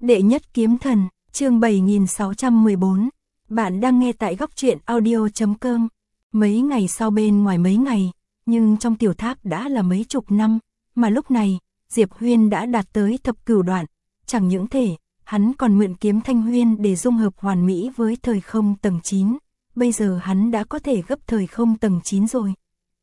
Đệ nhất kiếm thần, chương 7614. Bạn đang nghe tại góc truyện audio.com. Mấy ngày sau bên ngoài mấy ngày, nhưng trong tiểu tháp đã là mấy chục năm, mà lúc này, Diệp Huyên đã đạt tới thập cửu đoạn. Chẳng những thể, hắn còn mượn kiếm Thanh Huyên để dung hợp hoàn mỹ với thời không tầng 9. Bây giờ hắn đã có thể gấp thời không tầng 9 rồi.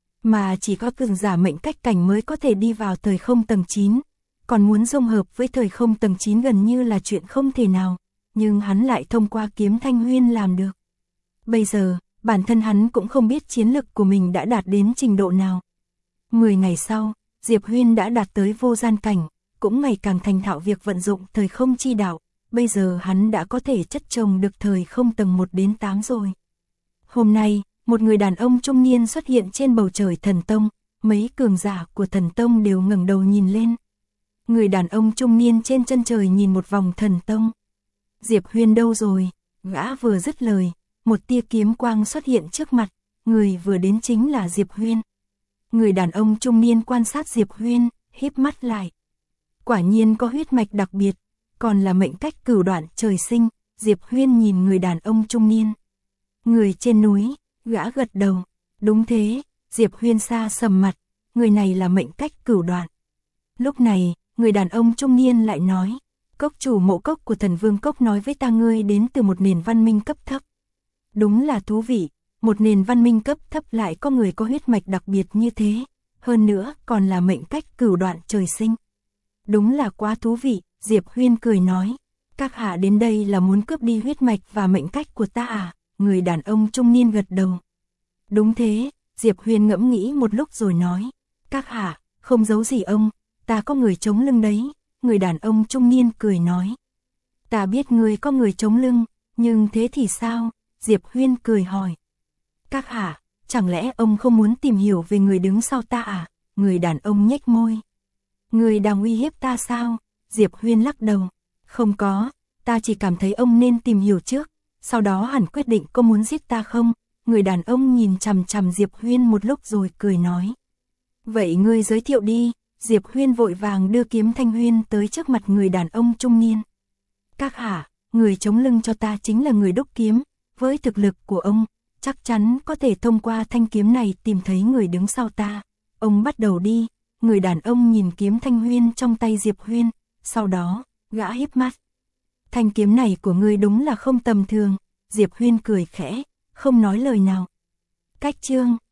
Mà chỉ có cường giả mệnh cách cảnh mới có thể đi vào thời không tầng 9. Còn muốn dung hợp với thời không tầng 9 gần như là chuyện không thể nào, nhưng hắn lại thông qua kiếm Thanh Huyên làm được. Bây giờ, bản thân hắn cũng không biết chiến lực của mình đã đạt đến trình độ nào. 10 ngày sau, Diệp Huyên đã đạt tới vô gian cảnh, cũng ngày càng thành thạo việc vận dụng thời không chi đạo. Bây giờ hắn đã có thể chất chồng được thời không tầng 1 đến 8 rồi. Hôm nay, một người đàn ông trung niên xuất hiện trên bầu trời thần tông, mấy cường giả của thần tông đều ngẩng đầu nhìn lên. Người đàn ông trung niên trên chân trời nhìn một vòng thần tông. Diệp Huyên đâu rồi? Gã vừa dứt lời, một tia kiếm quang xuất hiện trước mặt, người vừa đến chính là Diệp Huyên. Người đàn ông trung niên quan sát Diệp Huyên, híp mắt lại. Quả nhiên có huyết mạch đặc biệt, còn là mệnh cách cửu đoạn trời sinh. Diệp Huyên nhìn người đàn ông trung niên. Người trên núi, gã gật đầu. Đúng thế, Diệp Huyên xa sầm mặt, người này là mệnh cách cửu đoạn. Lúc này, người đàn ông trung niên lại nói, cốc chủ mộ cốc của thần vương cốc nói với ta ngươi đến từ một nền văn minh cấp thấp. Đúng là thú vị, một nền văn minh cấp thấp lại có người có huyết mạch đặc biệt như thế, hơn nữa còn là mệnh cách cửu đoạn trời sinh. Đúng là quá thú vị, Diệp Huyên cười nói, các hạ đến đây là muốn cướp đi huyết mạch và mệnh cách của ta à? Người đàn ông trung niên gật đầu. Đúng thế, Diệp Huyên ngẫm nghĩ một lúc rồi nói, các hạ, không giấu gì ông, ta có người chống lưng đấy. Người đàn ông trung niên cười nói, ta biết người có người chống lưng, nhưng thế thì sao? Diệp Huyên cười hỏi, các hạ, chẳng lẽ ông không muốn tìm hiểu về người đứng sau ta à? Người đàn ông nhếch môi, người đang uy hiếp ta sao? Diệp Huyên lắc đầu, không có, ta chỉ cảm thấy ông nên tìm hiểu trước, sau đó hẳn quyết định có muốn giết ta không? Người đàn ông nhìn chằm chằm Diệp Huyên một lúc rồi cười nói, vậy ngươi giới thiệu đi. Diệp Huyên vội vàng đưa kiếm Thanh Huyên tới trước mặt người đàn ông trung niên. Các hạ, người chống lưng cho ta chính là người đúc kiếm, với thực lực của ông, chắc chắn có thể thông qua thanh kiếm này tìm thấy người đứng sau ta. Ông bắt đầu đi. Người đàn ông nhìn kiếm Thanh Huyên trong tay Diệp Huyên, sau đó, gã híp mắt. Thanh kiếm này của ngươi đúng là không tầm thường. Diệp Huyên cười khẽ, không nói lời nào. Cách chương